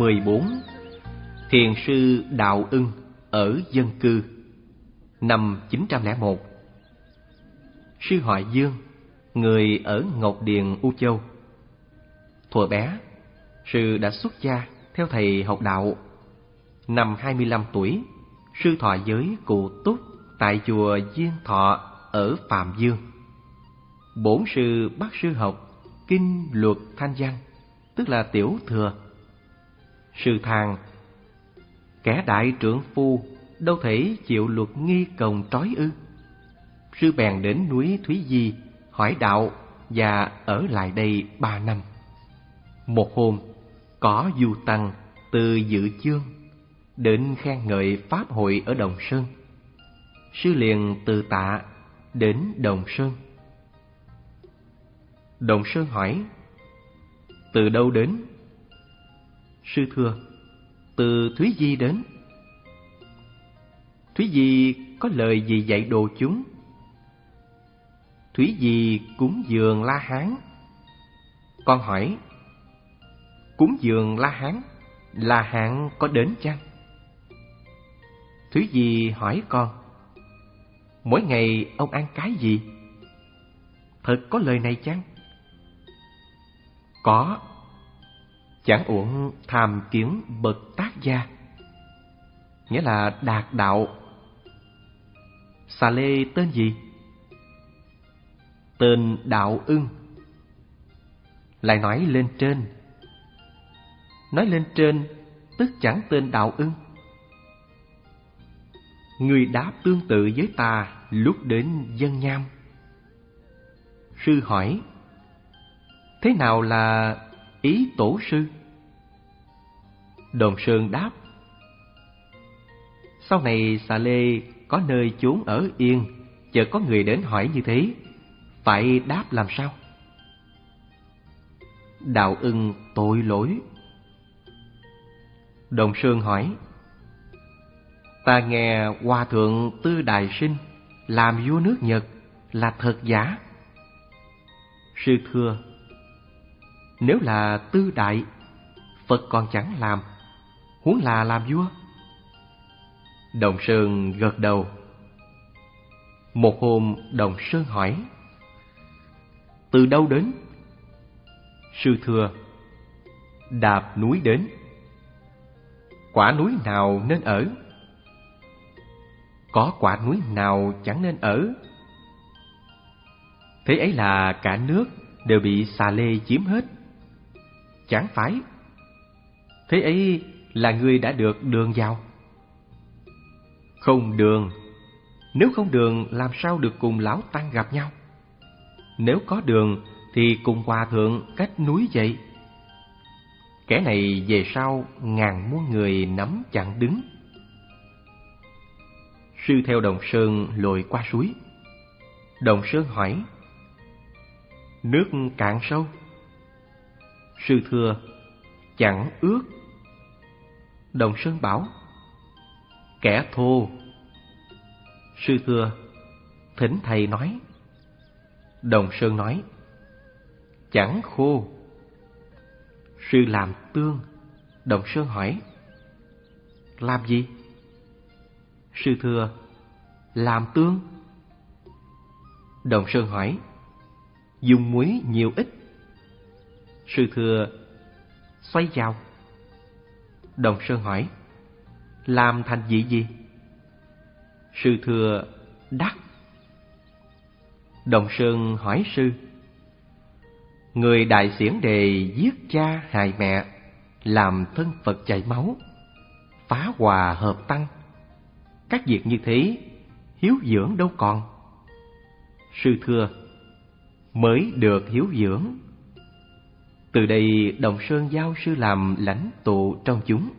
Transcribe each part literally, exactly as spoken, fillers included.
mười bốn. Thiền sư Đạo Ưng ở dân cư. Năm chín trăm lẻ một. Sư họ Dương, người ở Ngọc Điền, U Châu. Thuở bé, sư đã xuất gia theo thầy học đạo. Năm hai mươi lăm tuổi, sư thọ giới cụ túc tại chùa Diên Thọ ở Phạm Dương. Bổn sư bắt sư học kinh luật thanh văn, tức là tiểu thừa. Sư than: kẻ đại trượng phu đâu thể chịu luật nghi cồng trói ư. Sư bèn đến núi Thúy Di hỏi đạo và ở lại đây ba năm. Một hôm, có du tăng từ Dự Chương đến khen ngợi pháp hội ở Đồng Sơn. Sư liền từ tạ đến Đồng Sơn. Đồng Sơn hỏi: từ đâu đến? Sư thưa: từ Thúy Di đến. Thúy Di có lời gì dạy đồ chúng? Thúy Di cúng dường La Hán. Con hỏi: cúng dường La Hán, La Hán có đến chăng? Thúy Di hỏi con: mỗi ngày ông ăn cái gì? Thật có lời này chăng? Có. Chẳng uổng tham kiến bậc tác gia, nghĩa là đạt đạo. Xà lê tên gì? Tên Đạo Ưng. Lại nói lên trên. Nói lên trên tức chẳng tên Đạo Ưng. Người đáp tương tự với ta lúc đến Dân Nham. Sư hỏi: thế nào là ý tổ sư? Đồng Sơn đáp: sau này xà lê có nơi chốn ở yên, chợt có người đến hỏi như thế, phải đáp làm sao? Đạo Ưng tội lỗi. Đồng Sơn hỏi: ta nghe Hòa thượng Tư Đại Sinh làm vua nước Nhật là thật giả? Sư thưa: nếu là Tư Đại, Phật còn chẳng làm, huống là làm vua. Đồng Sơn gật đầu. Một hôm Đồng Sơn hỏi: từ đâu đến? Sư thưa: đạp núi đến. Quả núi nào nên ở? Có quả núi nào chẳng nên ở. Thế ấy là cả nước đều bị xà lê chiếm hết. Chẳng phải. Thế ấy là ngươi đã được đường vào. Không đường. Nếu không đường làm sao được cùng lão tăng gặp nhau? Nếu có đường thì cùng hòa thượng cách núi vậy. Kẻ này về sau ngàn muôn người nắm chặn đứng. Sư theo Đồng Sơn lội qua suối. Đồng Sơn hỏi: nước cạn sâu? Sư thưa: chẳng ướt. Đồng Sơn bảo: kẻ thô. Sư thưa: thỉnh thầy nói. Đồng Sơn nói: chẳng khô. Sư làm tương. Đồng Sơn hỏi: làm gì? Sư thưa: làm tương. Đồng Sơn hỏi: dùng muối nhiều ít? Sư thưa: xoay vào. Đồng Sơn hỏi: làm thành vị gì? Sư thưa: đắc. Đồng Sơn hỏi sư: người đại xiển đề giết cha hại mẹ, làm thân Phật chảy máu, phá hòa hợp tăng, các việc như thế hiếu dưỡng đâu còn? Sư thưa: mới được hiếu dưỡng. Từ đây Đồng Sơn giao sư làm lãnh tụ trong chúng.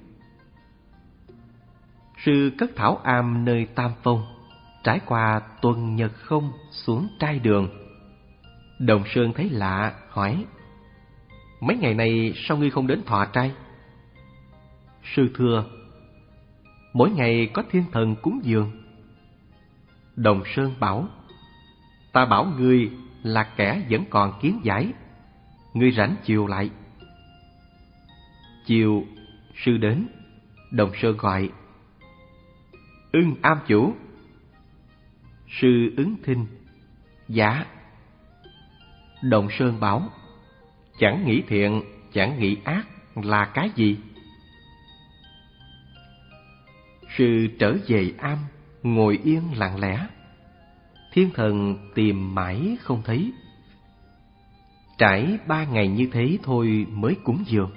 Sư cất thảo am nơi Tam Phong, trải qua tuần nhật không xuống trai đường. Đồng Sơn thấy lạ, hỏi: mấy ngày này sao ngươi không đến thọ trai? Sư thưa: mỗi ngày có thiên thần cúng dường. Đồng Sơn bảo: ta bảo ngươi là kẻ vẫn còn kiến giải, ngươi rảnh chiều lại. Chiều Sư đến, Đồng Sơn gọi: Ưng am chủ. Sư ứng thinh: Dạ. Đồng Sơn bảo: Chẳng nghĩ thiện, chẳng nghĩ ác là cái gì? Sư trở về am, ngồi yên lặng lẽ. Thiên thần tìm mãi không thấy. Trải ba ngày như thế thôi mới cúng dường.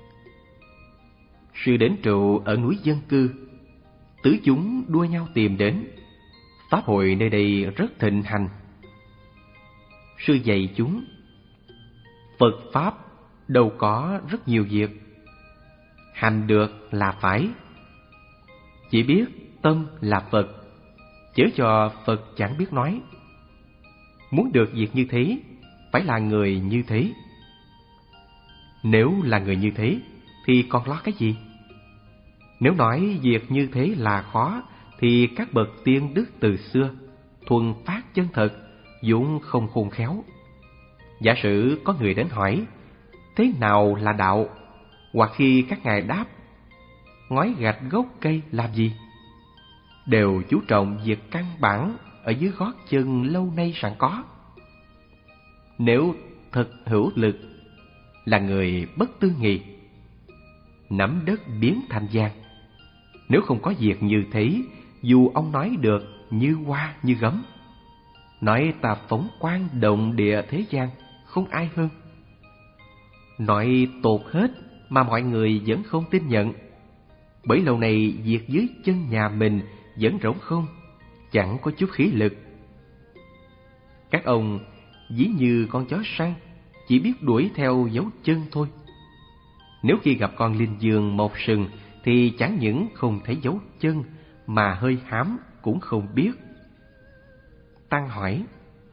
Sư đến trụ ở núi dân cư. Tứ chúng đua nhau tìm đến. Pháp hội nơi đây rất thịnh hành. Sư dạy chúng: Phật Pháp đâu có rất nhiều việc. Hành được là phải. Chỉ biết tâm là Phật, chớ cho Phật chẳng biết nói. Muốn được việc như thế, phải là người như thế. Nếu là người như thế, thì còn lo cái gì? Nếu nói việc như thế là khó, thì các bậc tiên đức từ xưa thuần phát chân thật, vốn không khôn khéo. Giả sử có người đến hỏi: Thế nào là đạo? Hoặc khi các ngài đáp: Ngói gạch gốc cây làm gì? Đều chú trọng việc căn bản ở dưới gót chân lâu nay sẵn có. Nếu thật hữu lực, là người bất tư nghị, nắm đất biến thành vàng. Nếu không có việc như thế, dù ông nói được như hoa như gấm, nói ta phóng quang động địa thế gian, không ai hơn. Nói tột hết mà mọi người vẫn không tin nhận. Bởi lâu nay việc dưới chân nhà mình vẫn rỗng không, chẳng có chút khí lực. Các ông ví như con chó săn, chỉ biết đuổi theo dấu chân thôi. Nếu khi gặp con linh dương một sừng, thì chẳng những không thấy dấu chân, mà hơi hám cũng không biết. Tăng hỏi: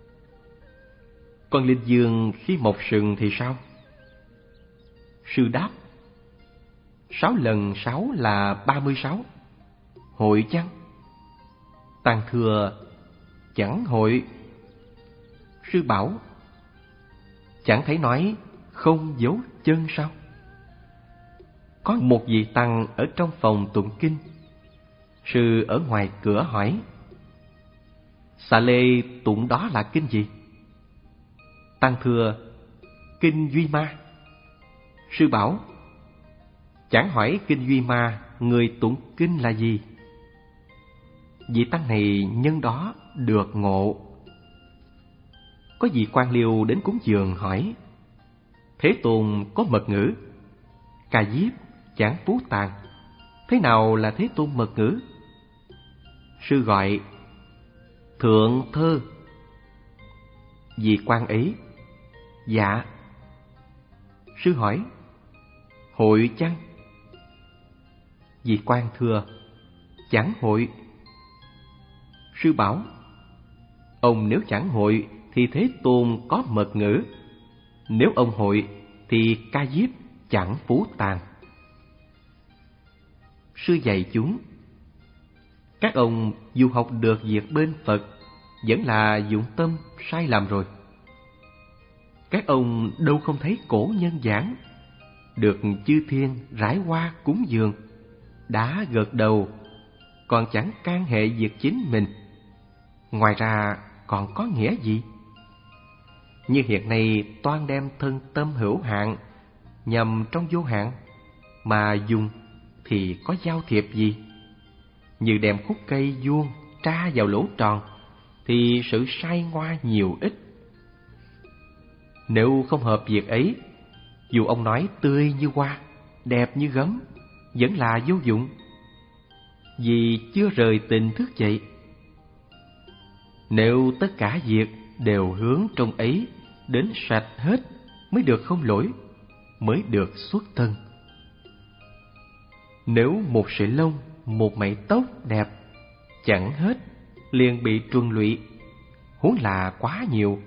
Con linh dương khi một sừng thì sao? Sư đáp: Sáu lần sáu là ba mươi sáu. Hội chăng? Tăng thưa: Chẳng hội. Sư bảo: Chẳng thấy nói không dấu chân sao? Có một vị tăng ở trong phòng tụng kinh. Sư ở ngoài cửa hỏi: Xà lê tụng đó là kinh gì? Tăng thưa: Kinh Duy Ma. Sư bảo: Chẳng hỏi kinh Duy Ma, người tụng kinh là gì? Vị tăng này nhân đó được ngộ. Có vị quan liêu đến cúng dường hỏi: Thế Tôn có mật ngữ, Ca Diếp, Giảng Phú Tàn, thế nào là Thế Tôn mật ngữ? Sư gọi: Thượng thơ. Vị quan ấy: Dạ. Sư hỏi: Hội chăng? Vị quan thưa: Chẳng hội. Sư bảo: Ông nếu chẳng hội thì Thế Tôn có mật ngữ, nếu ông hội thì Ca Diếp chẳng Phú Tàn. Sư dạy chúng: Các ông dù học được việc bên Phật, vẫn là dụng tâm sai lầm rồi. Các ông đâu không thấy cổ nhân giảng, được chư thiên rải hoa cúng dường, đã gật đầu, còn chẳng can hệ việc chính mình. Ngoài ra còn có nghĩa gì? Như hiện nay toan đem thân tâm hữu hạn nhằm trong vô hạn, mà dùng thì có giao thiệp gì? Như đem khúc cây vuông tra vào lỗ tròn, thì sự sai ngoa nhiều ít. Nếu không hợp việc ấy, dù ông nói tươi như hoa, đẹp như gấm, vẫn là vô dụng, vì chưa rời tình thức dậy. Nếu tất cả việc đều hướng trong ấy đến sạch hết, mới được không lỗi, mới được xuất thân. Nếu một sợi lông, một mảy tóc đẹp chẳng hết, liền bị truân lụy, huống là quá nhiều.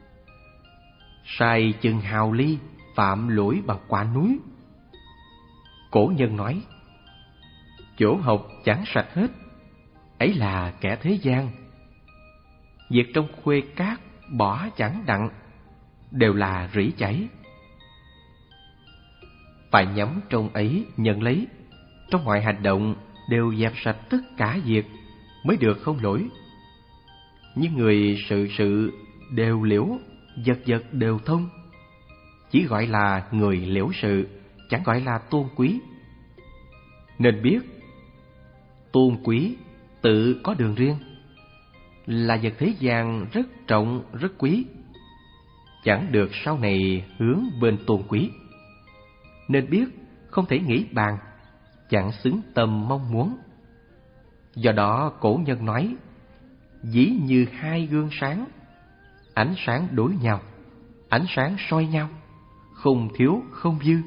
Sai chừng hào ly, phạm lỗi bằng quả núi. Cổ nhân nói: Chỗ học chẳng sạch hết, ấy là kẻ thế gian. Việc trong khuê cát bỏ chẳng đặng, đều là rỉ chảy. phải nhắm trong ấy nhận lấy, trong mọi hành động đều dẹp sạch tất cả việc mới được không lỗi. Những người sự sự đều liễu, vật vật đều thông, chỉ gọi là người liễu sự, chẳng gọi là tôn quý. Nên biết tôn quý tự có đường riêng, là vật thế gian rất trọng rất quý, chẳng được sau này hướng bên tôn quý. Nên biết không thể nghĩ bàn, chẳng xứng tâm mong muốn. Do đó cổ nhân nói, ví như hai gương sáng, ánh sáng đối nhau, ánh sáng soi nhau, không thiếu không dư.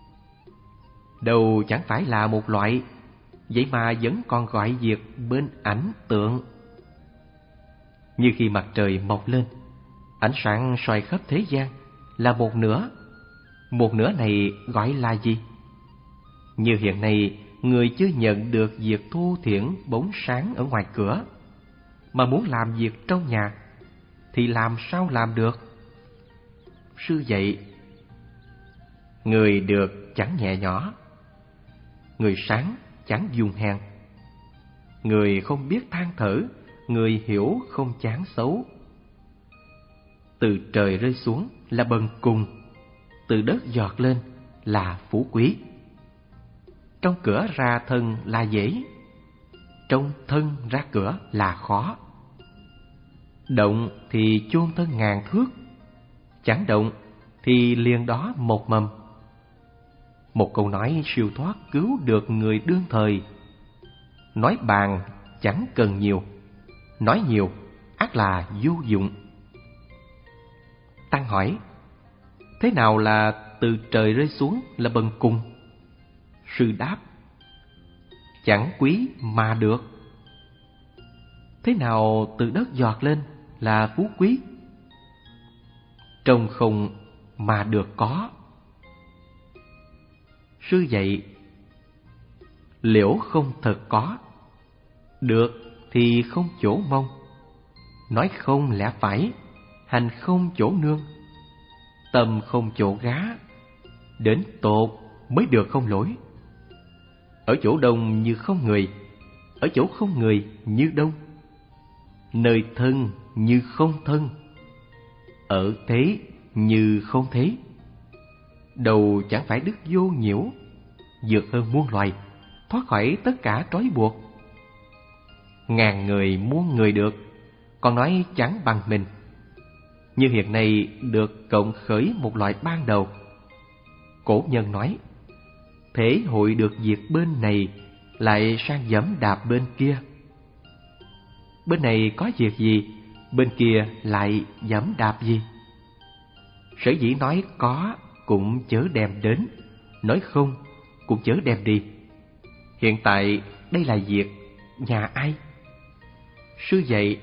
Đâu chẳng phải là một loại, vậy mà vẫn còn gọi việc bên ảnh tượng. Như khi mặt trời mọc lên, ánh sáng soi khắp thế gian là một nửa. Một nửa này gọi là gì? Như hiện nay, người chưa nhận được việc thu thiển bóng sáng ở ngoài cửa, mà muốn làm việc trong nhà, thì làm sao làm được? Sư dạy, người được chẳng nhẹ nhỏ, người sáng chẳng dùng hèn, người không biết than thở, người hiểu không chán xấu. Từ trời rơi xuống là bần cùng, từ đất giọt lên là phú quý. Trong cửa ra thân là dễ, trong thân ra cửa là khó. Động thì chôn thân ngàn thước, chẳng động thì liền đó một mầm. Một câu nói siêu thoát cứu được người đương thời. Nói bàn chẳng cần nhiều, nói nhiều ắt là vô dụng. Tăng hỏi, thế nào là từ trời rơi xuống là bần cùng? Sư đáp, chẳng quý mà được. Thế nào từ đất giọt lên là phú quý? Trông không mà được có. Sư dạy, liễu không thật có, được thì không chỗ mong, nói không lẽ phải, hành không chỗ nương, tâm không chỗ gá, đến tột mới được không lỗi. Ở chỗ đông như không người, ở chỗ không người như đông, nơi thân như không thân, ở thế như không thế. Đầu chẳng phải đức vô nhiễu, vượt hơn muôn loài, thoát khỏi tất cả trói buộc. Ngàn người muôn người được, còn nói chẳng bằng mình. Như hiện nay được cộng khởi một loại ban đầu. Cổ nhân nói, thể hội được việc bên này lại sang dẫm đạp bên kia. Bên này có việc gì, bên kia lại dẫm đạp gì. Sở dĩ nói có cũng chớ đem đến, nói không cũng chớ đem đi. Hiện tại đây là việc nhà ai? Sư dạy,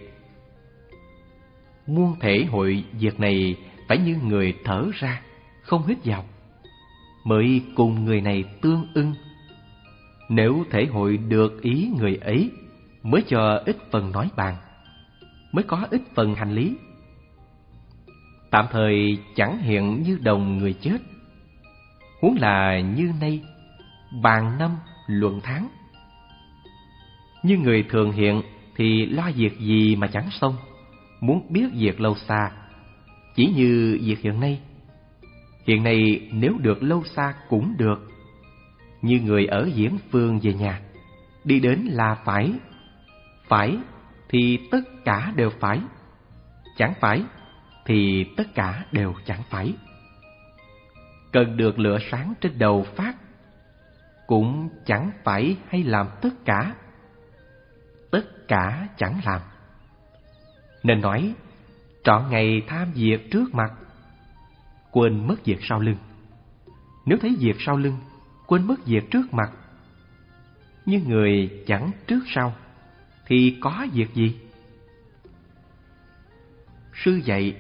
muôn thể hội việc này phải như người thở ra, không hít vào, mới cùng người này tương ưng. Nếu thể hội được ý người ấy, mới cho ít phần nói bàn, mới có ít phần hành lý. Tạm thời chẳng hiện như đồng người chết, huống là như nay bàn năm luận tháng. Như người thường hiện thì lo việc gì mà chẳng xong, muốn biết việc lâu xa. Chỉ như việc hiện nay, hiện nay nếu được lâu xa cũng được. Như người ở Diễn Phương về nhà, đi đến là phải, phải thì tất cả đều phải, chẳng phải thì tất cả đều chẳng phải. Cần được lửa sáng trên đầu phát, cũng chẳng phải hay làm tất cả, tất cả chẳng làm. Nên nói trọn ngày tham việc trước mặt, quên mất việc sau lưng. Nếu thấy việc sau lưng, quên mất việc trước mặt. Như người chẳng trước sau thì có việc gì? Sư dạy,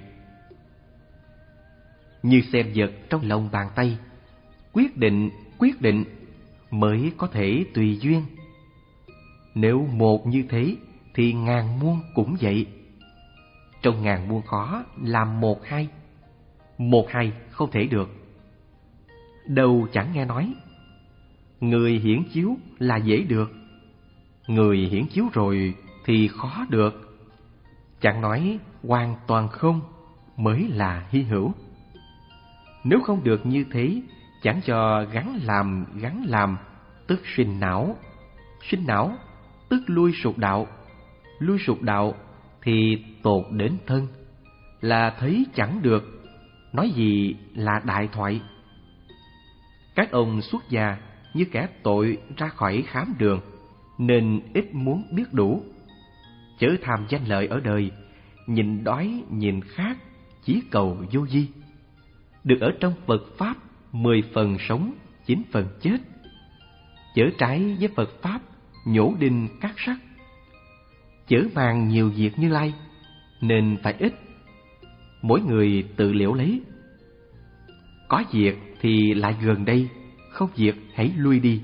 như xem vật trong lòng bàn tay, quyết định quyết định mới có thể tùy duyên. Nếu một như thế thì ngàn muôn cũng vậy. Trong ngàn muôn khó làm một hai, một hai không thể được. đâu chẳng nghe nói. Người hiển chiếu là dễ được, người hiển chiếu rồi thì khó được. Chẳng nói hoàn toàn không mới là hy hữu. Nếu không được như thế, chẳng cho gắn làm gắn làm, tức sinh não. Sinh não tức lui sụt đạo. Lui sụt đạo thì tột đến thân, là thấy chẳng được, nói gì là đại thoại. Các ông xuất gia như kẻ tội ra khỏi khám đường, nên ít muốn biết đủ. Chớ tham danh lợi ở đời, nhìn đói nhìn khát, chỉ cầu vô vi. Được ở trong Phật Pháp, mười phần sống, chín phần chết. Chớ trái với Phật Pháp, nhổ đinh cắt sắt. Chớ mang nhiều việc Như Lai, nên phải ít. Mỗi người tự liễu lấy. Có việc thì lại gần đây, không việc hãy lui đi.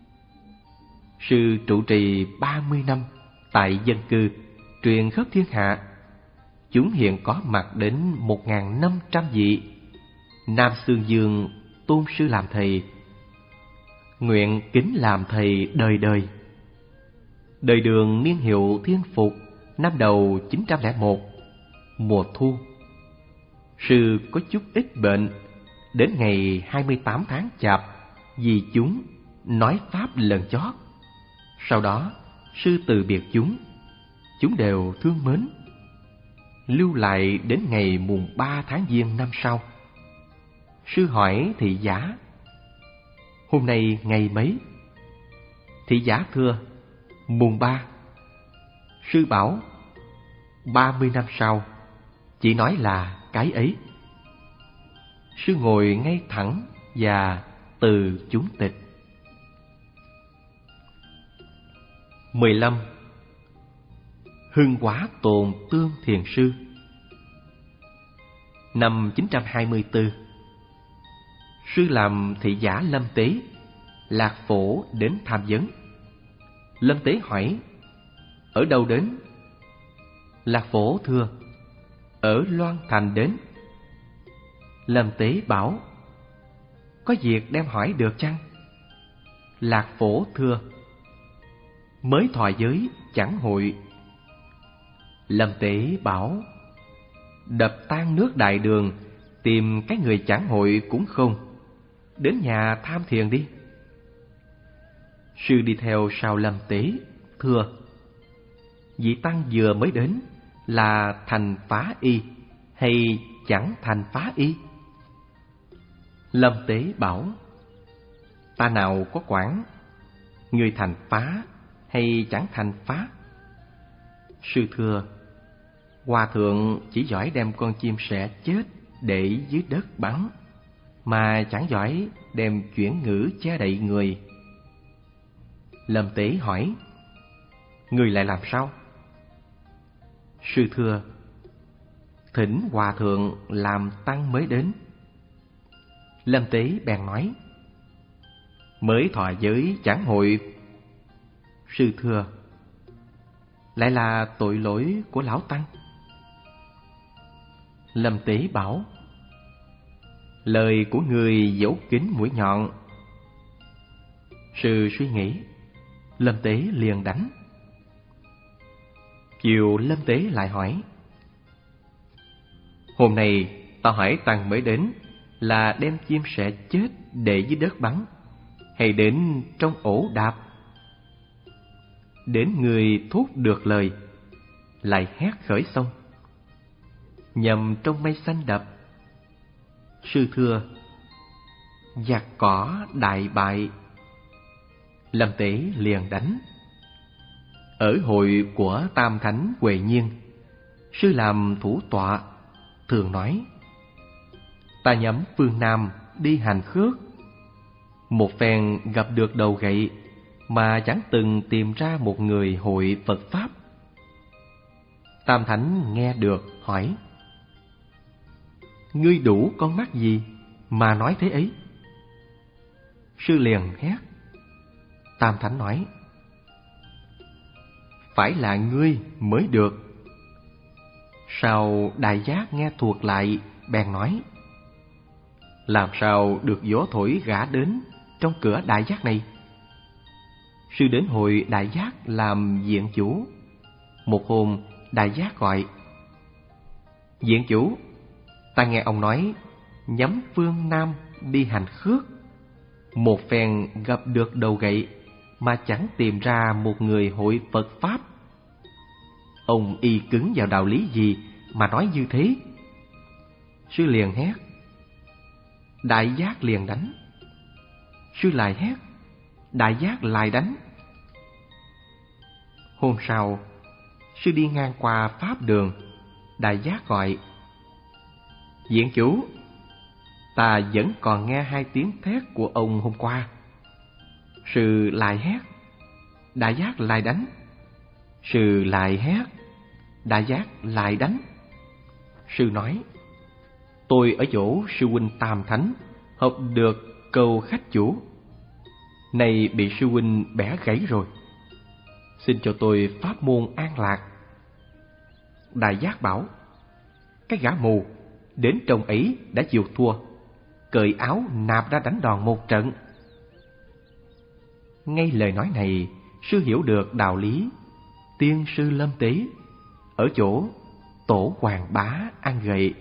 Sư trụ trì ba mươi năm tại dân cư, truyền khắp thiên hạ. Chúng hiện có mặt đến một nghìn năm trăm vị. Nam Xương Dương tôn sư làm thầy, nguyện kính làm thầy đời đời. Đời Đường niên hiệu Thiên Phục, năm đầu chín trăm lẻ một, mùa thu. Sư có chút ít bệnh, đến ngày hai mươi tám tháng Chạp, vì chúng nói pháp lần chót. Sau đó sư từ biệt chúng, chúng đều thương mến. Lưu lại đến ngày mùng ba tháng Giêng năm sau. Sư hỏi thị giả: hôm nay ngày mấy? Thị giả thưa: mùng ba. Sư bảo: ba mươi năm sau, chỉ nói là cái ấy. Sư ngồi ngay thẳng và từ chúng tịch. mười lăm. Hưng Hóa Tồn Tương Thiền Sư. Năm chín trăm hai mươi tư, sư làm thị giả Lâm Tế, Lạc Phổ đến tham vấn. Lâm Tế hỏi: ở đâu đến? Lạc Phổ thưa: ở Loan Thành đến. Lâm Tế bảo: có việc đem hỏi được chăng? Lạc Phổ thưa: mới thọ giới chẳng hội. Lâm Tế bảo: đập tan nước đại đường, tìm cái người chẳng hội cũng không, đến nhà tham thiền đi. Sư đi theo sau Lâm Tế, thưa: vị tăng vừa mới đến là thành phá y hay chẳng thành phá y? Lâm Tế bảo: ta nào có quản, người thành phá hay chẳng thành phá? Sư thưa: hòa thượng chỉ giỏi đem con chim sẻ chết để dưới đất bắn, mà chẳng giỏi đem chuyển ngữ che đậy người. Lâm Tế hỏi: người lại làm sao? Sư thưa: thỉnh hòa thượng làm tăng mới đến. Lâm Tế bèn nói: mới thọ giới chẳng hội. Sư thưa: lại là tội lỗi của lão tăng. Lâm Tế bảo: lời của người dẫu kín mũi nhọn. Sư suy nghĩ, Lâm Tế liền đánh. Chiều Lâm Tế lại hỏi: hôm nay ta hỏi tăng mới đến là đem chim sẻ chết để dưới đất bắn, hay đến trong ổ đạp? Đến người thốt được lời, lại hét khởi xong: nhầm trong mây xanh đập. Sư thưa: giặc cỏ đại bại. Lâm Tế liền đánh. Ở hội của Tam Thánh Huệ Nhiên, sư làm thủ tọa, thường nói: ta nhắm phương Nam đi hành khước. Một phen gặp được đầu gậy, mà chẳng từng tìm ra một người hội Phật Pháp. Tam Thánh nghe được hỏi: ngươi đủ con mắt gì mà nói thế ấy? Sư liền hét. Tam Thánh nói: phải là ngươi mới được. Sau Đại Giác nghe thuộc lại, bèn nói: làm sao được gió thổi gã đến trong cửa Đại Giác này? Sư đến hội Đại Giác làm viện chủ. Một hôm Đại Giác gọi: Viện chủ, ta nghe ông nói nhắm phương Nam đi hành khước. Một phen gặp được đầu gậy mà chẳng tìm ra một người hội Phật Pháp. Ông y cứng vào đạo lý gì mà nói như thế? Sư liền hét: Đại Giác liền đánh. Sư lại hét: Đại Giác lại đánh. Hôm sau, sư đi ngang qua pháp đường. Đại Giác gọi: Viện chủ, ta vẫn còn nghe hai tiếng thét của ông hôm qua. Sư lại hét: Đại Giác lại đánh. Sư lại hét: Đại Giác lại đánh. Sư nói: Tôi ở chỗ sư huynh Tam Thánh học được câu khách chủ, nay bị sư huynh bẻ gãy rồi. Xin cho tôi pháp môn an lạc. Đại Giác bảo: Cái gã mù, đến trong ấy đã chịu thua, cởi áo nạp ra đánh đòn một trận. Ngay lời nói này, sư hiểu được đạo lý tiên sư lâm tế, ở chỗ tổ hoàng bá ăn gậy.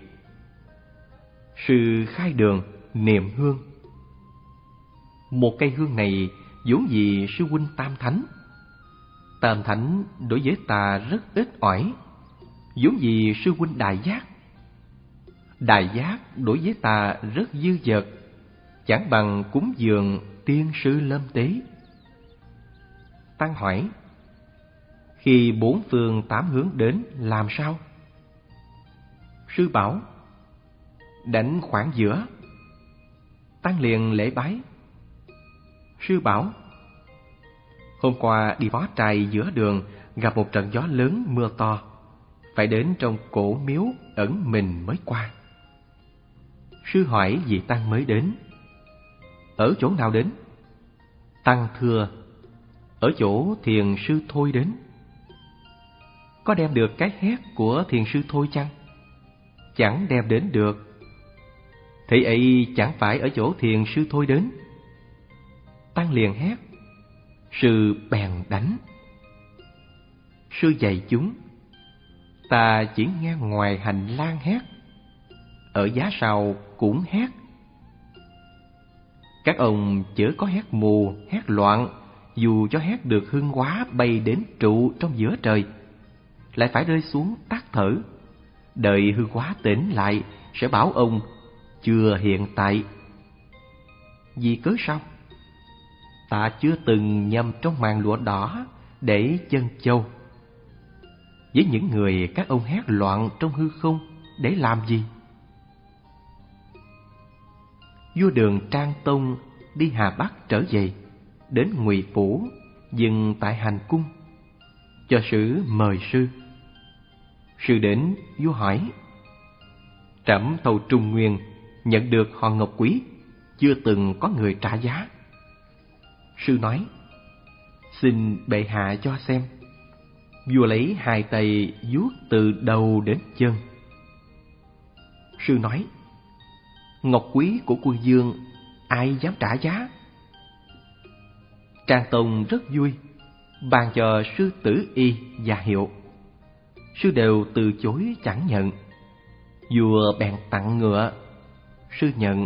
Sư khai đường niệm hương. Một cây hương này vốn vì sư huynh Tam Thánh. Tam Thánh đối với ta rất ít ỏi, vốn vì sư huynh Đại Giác. Đại Giác đối với ta rất dư dật, chẳng bằng cúng dường tiên sư lâm tế. Tăng hỏi: Khi bốn phương tám hướng đến làm sao? Sư bảo: Đánh khoảng giữa. Tăng liền lễ bái. Sư bảo: Hôm qua đi bó trai giữa đường, gặp một trận gió lớn mưa to, phải đến trong cổ miếu ẩn mình mới qua. Sư hỏi vị tăng mới đến: Ở chỗ nào đến? Tăng thưa: Ở chỗ thiền sư Thôi đến. Có đem được cái hét của thiền sư Thôi chăng? Chẳng đem đến được. Thế ấy chẳng phải ở chỗ thiền sư Thôi đến. Tăng liền hét. Sư bèn đánh. Sư dạy chúng: Ta chỉ nghe ngoài hành lang hét, ở giá sau cũng hét. Các ông chớ có hét mù, hét loạn, dù cho hét được hương hóa bay đến trụ trong giữa trời, lại phải rơi xuống tắt thở. Đợi hương hóa tỉnh lại sẽ bảo ông chưa hiện tại. Vì cớ sao? Ta chưa từng nhầm trong màn lụa đỏ để chân châu. Với những người các ông hét loạn trong hư không để làm gì? Vua Đường Trang Tông đi Hà Bắc trở về, đến Ngụy Phủ, dừng tại hành cung, cho sử mời sư. Sư đến, vua hỏi: Trẫm thầu Trung Nguyên nhận được hòn ngọc quý, chưa từng có người trả giá. Sư nói: Xin bệ hạ cho xem. Vua lấy hai tay vuốt từ đầu đến chân. Sư nói: Ngọc quý của quân vương ai dám trả giá? Trang Tông rất vui, ban cho sư tử y và hiệu. Sư đều từ chối chẳng nhận. Vua bèn tặng ngựa. Sư nhận.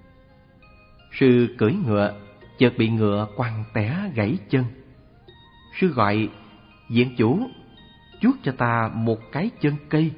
Sư cưỡi ngựa, chợt bị ngựa quằn té gãy chân. Sư gọi: Viện chủ, chuốt cho ta một cái chân cây.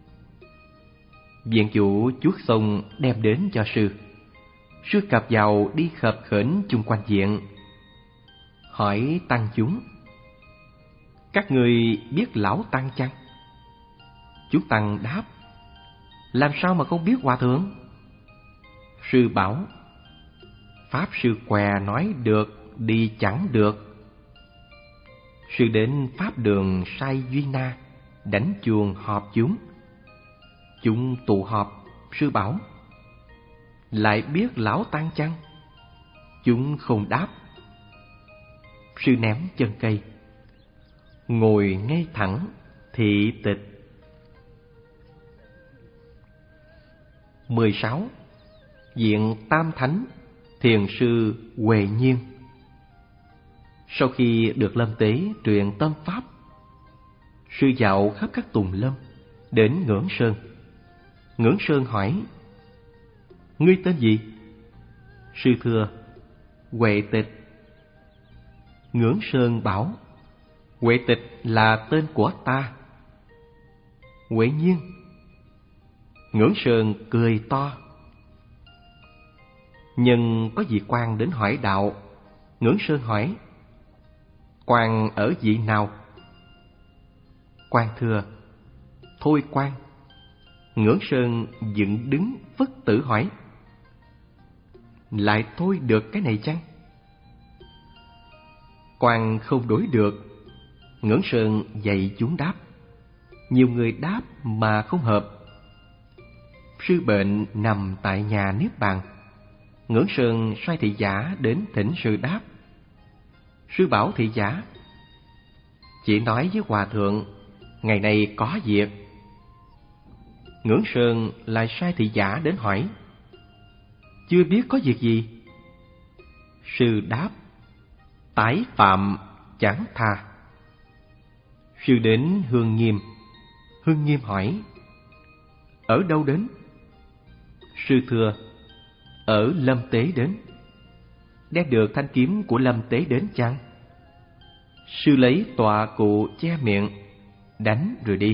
Viện chủ chuốt xong đem đến cho sư. Sư cặp vào đi khập khểnh chung quanh viện, hỏi tăng chúng: Các người biết lão tăng chăng? Chúng tăng đáp: Làm sao mà không biết hòa thượng? Sư bảo: Pháp sư què nói được, đi chẳng được. Sư đến pháp đường Sai Duy Na, đánh chuông họp chúng. Chúng tụ họp. Sư bảo: Lại biết lão tăng chăng? Chúng không đáp. Sư ném chân cây, ngồi ngay thẳng thị tịch. Mười sáu. Viện Tam Thánh, thiền sư Huệ Nhiên. Sau khi được Lâm Tế truyền tâm pháp, sư dạo khắp các tùng lâm, đến Ngưỡng Sơn. Ngưỡng Sơn hỏi: Ngươi tên gì? Sư thưa: Huệ Tịch. Ngưỡng Sơn bảo: Huệ Tịch là tên của ta. Huệ Nhiên. Ngưỡng Sơn cười to. Nhưng có vị quan đến hỏi đạo. Ngưỡng Sơn hỏi: Quan ở vị nào? Quan thưa: Thôi quan. Ngưỡng Sơn dựng đứng phất tử hỏi: Lại thôi được cái này chăng? Quan không đối được. Ngưỡng Sơn dạy chúng đáp. Nhiều người đáp mà không hợp. Sư bệnh nằm tại nhà niết bàn. Ngưỡng Sơn sai thị giả đến thỉnh sư đáp. Sư bảo thị giả: Chỉ nói với hòa thượng, ngày nay có việc. Ngưỡng Sơn lại sai thị giả đến hỏi: Chưa biết có việc gì? Sư đáp: Tái phạm chẳng tha. Sư đến Hương Nghiêm. Hương Nghiêm hỏi: Ở đâu đến? Sư thưa: Ở Lâm Tế đến. Đem được thanh kiếm của Lâm Tế đến chăng? Sư lấy tọa cụ che miệng, đánh rồi đi.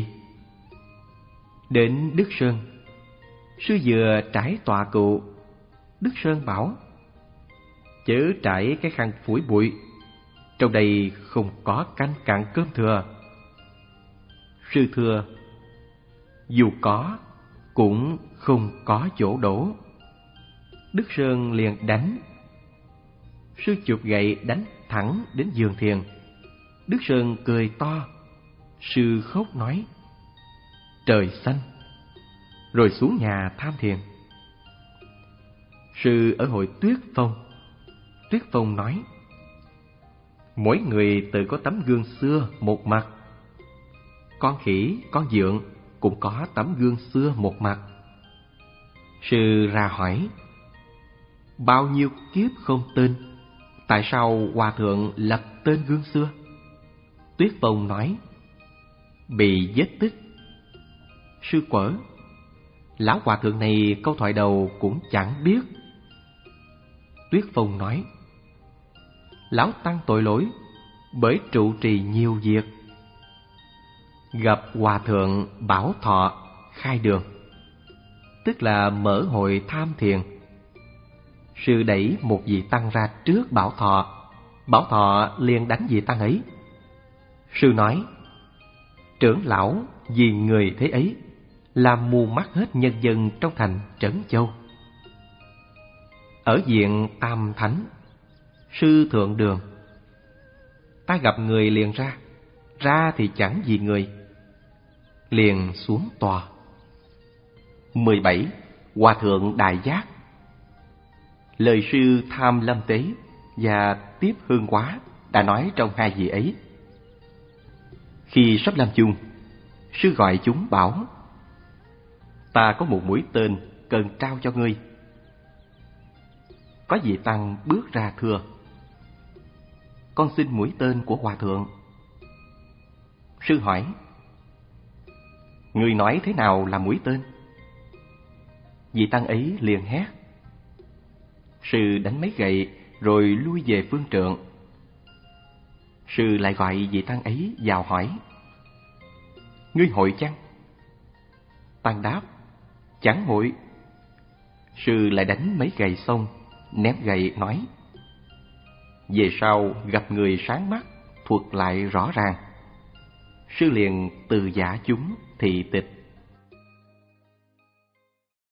Đến Đức Sơn. Sư vừa trải tọa cụ. Đức Sơn bảo: Chớ trải cái khăn phủi bụi, trong đây không có canh cặn cơm thừa. Sư thưa: Dù có, cũng không có chỗ đổ. Đức Sơn liền đánh. Sư chụp gậy đánh thẳng đến giường thiền. Đức Sơn cười to. Sư khóc nói: Trời xanh! Rồi xuống nhà tham thiền. Sư ở hội Tuyết Phong. Tuyết Phong nói: Mỗi người tự có tấm gương xưa một mặt. Con khỉ, con dượng cũng có tấm gương xưa một mặt. Sư ra hỏi: Bao nhiêu kiếp không tên, tại sao hòa thượng lập tên gương xưa? Tuyết Phong nói: Bị vết tích. Sư quở: Lão hòa thượng này câu thoại đầu cũng chẳng biết. Tuyết Phong nói: Lão tăng tội lỗi bởi trụ trì nhiều việc. Gặp hòa thượng Bảo Thọ khai đường, tức là mở hội tham thiền. Sư đẩy một vị tăng ra trước Bảo Thọ. Bảo Thọ liền đánh vị tăng ấy. Sư nói: Trưởng lão vì người thế ấy làm mù mắt hết nhân dân trong thành Trấn Châu. Ở viện Tam Thánh, sư thượng đường. Ta gặp người liền ra, ra thì chẳng vì người, liền xuống tòa. mười bảy. Hòa thượng Đại Giác. Lời sư Tham Lâm Tế và Tiếp Hương Quá đã nói trong hai vị ấy. Khi sắp lâm chung, sư gọi chúng bảo: Ta có một mũi tên cần trao cho ngươi. Có vị tăng bước ra thưa: Con xin mũi tên của hòa thượng. Sư hỏi: Ngươi nói thế nào là mũi tên? Vị tăng ấy liền hét. Sư đánh mấy gậy rồi lui về phương trượng. Sư lại gọi vị tăng ấy vào hỏi: Ngươi hội chăng? Tăng đáp: Chẳng hội. Sư lại đánh mấy gậy xong, ném gậy nói: Về sau gặp người sáng mắt, thuật lại rõ ràng. Sư liền từ giả chúng thị tịch.